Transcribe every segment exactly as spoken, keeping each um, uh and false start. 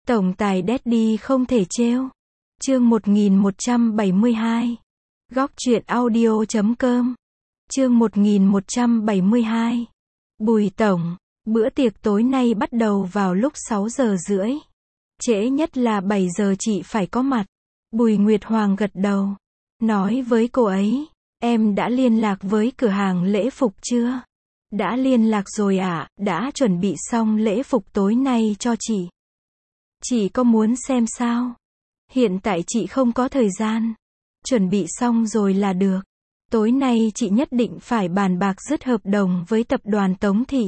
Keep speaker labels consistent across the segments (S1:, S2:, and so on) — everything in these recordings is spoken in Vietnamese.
S1: Tổng tài Daddy không thể trêu. Chương một nghìn một trăm bảy mươi hai. Góc truyện audio chấm com. Chương một nghìn một trăm bảy mươi hai. Bùi tổng, bữa tiệc tối nay bắt đầu vào lúc sáu giờ rưỡi. Trễ nhất là bảy giờ chị phải có mặt. Bùi Nguyệt Hoàng gật đầu, nói với cô ấy, em đã liên lạc với cửa hàng lễ phục chưa? Đã liên lạc rồi ạ, à, đã chuẩn bị xong lễ phục tối nay cho chị. Chị có muốn xem sao? Hiện tại chị không có thời gian. Chuẩn bị xong rồi là được. Tối nay chị nhất định phải bàn bạc dứt hợp đồng với tập đoàn Tống Thị.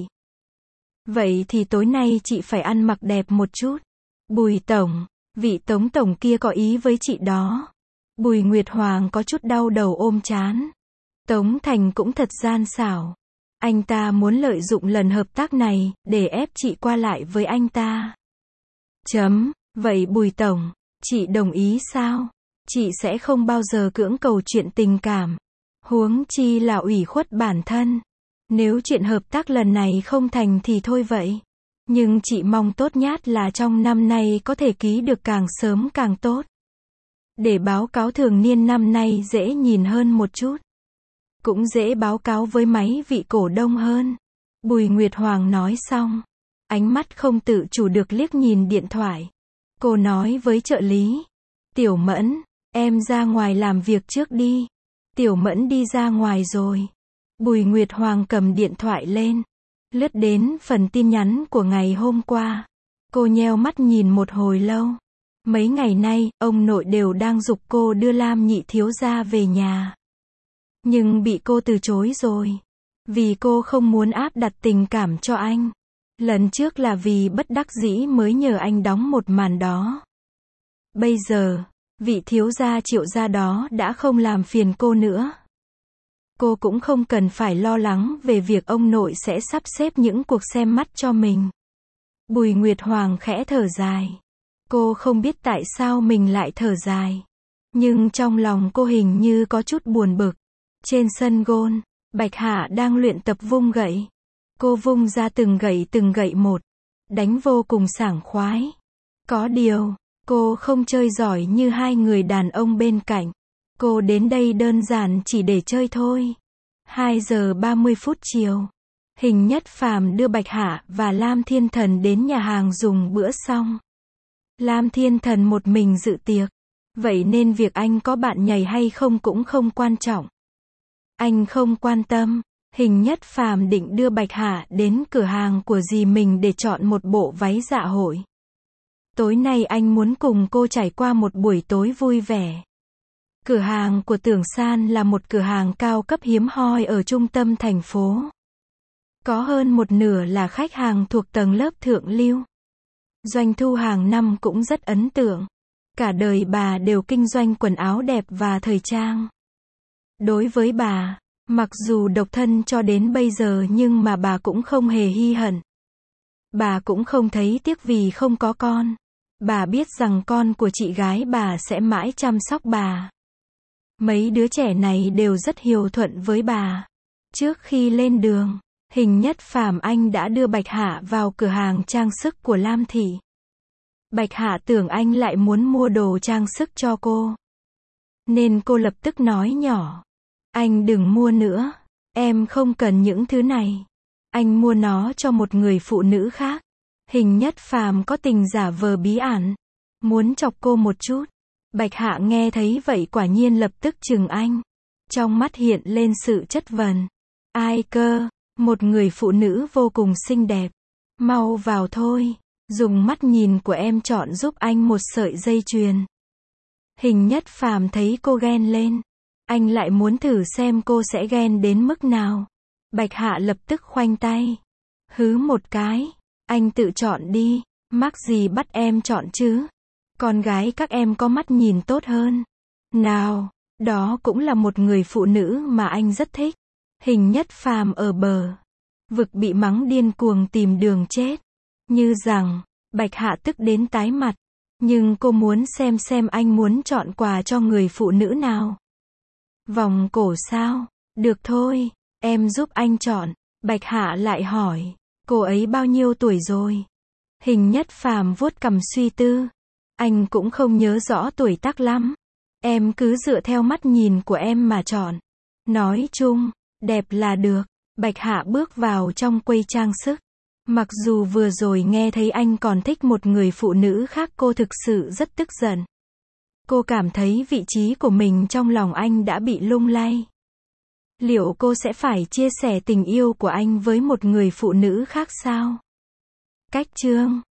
S1: Vậy thì tối nay chị phải ăn mặc đẹp một chút. Bùi tổng, vị Tống tổng kia có ý với chị đó. Bùi Nguyệt Hoàng có chút đau đầu ôm trán. Tống Thành cũng thật gian xảo. Anh ta muốn lợi dụng lần hợp tác này, để ép chị qua lại với anh ta. Chấm, vậy Bùi tổng, chị đồng ý sao? Chị sẽ không bao giờ cưỡng cầu chuyện tình cảm. Huống chi là ủy khuất bản thân. Nếu chuyện hợp tác lần này không thành thì thôi vậy. Nhưng chị mong tốt nhất là trong năm nay có thể ký được càng sớm càng tốt. Để báo cáo thường niên năm nay dễ nhìn hơn một chút. Cũng dễ báo cáo với mấy vị cổ đông hơn. Bùi Nguyệt Hoàng nói xong. Ánh mắt không tự chủ được liếc nhìn điện thoại. Cô nói với trợ lý. Tiểu Mẫn, em ra ngoài làm việc trước đi. Tiểu Mẫn đi ra ngoài rồi. Bùi Nguyệt Hoàng cầm điện thoại lên. Lướt đến phần tin nhắn của ngày hôm qua. Cô nheo mắt nhìn một hồi lâu. Mấy ngày nay, ông nội đều đang giục cô đưa Lam nhị thiếu gia về nhà. Nhưng bị cô từ chối rồi. Vì cô không muốn áp đặt tình cảm cho anh. Lần trước là vì bất đắc dĩ mới nhờ anh đóng một màn đó. Bây giờ, vị thiếu gia Triệu gia đó đã không làm phiền cô nữa. Cô cũng không cần phải lo lắng về việc ông nội sẽ sắp xếp những cuộc xem mắt cho mình. Bùi Nguyệt Hoàng khẽ thở dài. Cô không biết tại sao mình lại thở dài. Nhưng trong lòng cô hình như có chút buồn bực. Trên sân gôn, Bạch Hạ đang luyện tập vung gậy. Cô vung ra từng gậy từng gậy một. Đánh vô cùng sảng khoái. Có điều, cô không chơi giỏi như hai người đàn ông bên cạnh. Cô đến đây đơn giản chỉ để chơi thôi. hai giờ ba mươi phút chiều. Hình Nhất Phàm đưa Bạch Hạ và Lam Thiên Thần đến nhà hàng dùng bữa xong. Lam Thiên Thần một mình dự tiệc. Vậy nên việc anh có bạn nhảy hay không cũng không quan trọng. Anh không quan tâm. Hình Nhất Phàm định đưa Bạch Hạ đến cửa hàng của dì mình để chọn một bộ váy dạ hội. Tối nay anh muốn cùng cô trải qua một buổi tối vui vẻ. Cửa hàng của Tưởng San là một cửa hàng cao cấp hiếm hoi ở trung tâm thành phố. Có hơn một nửa là khách hàng thuộc tầng lớp thượng lưu. Doanh thu hàng năm cũng rất ấn tượng. Cả đời bà đều kinh doanh quần áo đẹp và thời trang. Đối với bà, mặc dù độc thân cho đến bây giờ nhưng mà bà cũng không hề hy hận. Bà cũng không thấy tiếc vì không có con. Bà biết rằng con của chị gái bà sẽ mãi chăm sóc bà. Mấy đứa trẻ này đều rất hiếu thuận với bà. Trước khi lên đường, Hình Nhất Phàm anh đã đưa Bạch Hạ vào cửa hàng trang sức của Lam Thị. Bạch Hạ tưởng anh lại muốn mua đồ trang sức cho cô. Nên cô lập tức nói nhỏ. Anh đừng mua nữa. Em không cần những thứ này. Anh mua nó cho một người phụ nữ khác. Hình Nhất Phàm có tình giả vờ bí ẩn. Muốn chọc cô một chút. Bạch Hạ nghe thấy vậy quả nhiên lập tức chừng anh. Trong mắt hiện lên sự chất vấn. Ai cơ? Một người phụ nữ vô cùng xinh đẹp. Mau vào thôi. Dùng mắt nhìn của em chọn giúp anh một sợi dây chuyền. Hình Nhất Phàm thấy cô ghen lên. Anh lại muốn thử xem cô sẽ ghen đến mức nào. Bạch Hạ lập tức khoanh tay. Hứ một cái. Anh tự chọn đi. Mắc gì bắt em chọn chứ? Con gái các em có mắt nhìn tốt hơn. Nào, đó cũng là một người phụ nữ mà anh rất thích. Hình Nhất Phàm ở bờ vực bị mắng điên cuồng tìm đường chết. Như rằng, Bạch Hạ tức đến tái mặt. Nhưng cô muốn xem xem anh muốn chọn quà cho người phụ nữ nào. Vòng cổ sao? Được thôi, em giúp anh chọn. Bạch Hạ lại hỏi, cô ấy bao nhiêu tuổi rồi? Hình Nhất Phàm vuốt cằm suy tư. Anh cũng không nhớ rõ tuổi tác lắm. Em cứ dựa theo mắt nhìn của em mà chọn. Nói chung, đẹp là được. Bạch Hạ bước vào trong quầy trang sức. Mặc dù vừa rồi nghe thấy anh còn thích một người phụ nữ khác, cô thực sự rất tức giận. Cô cảm thấy vị trí của mình trong lòng anh đã bị lung lay. Liệu cô sẽ phải chia sẻ tình yêu của anh với một người phụ nữ khác sao? Cách chương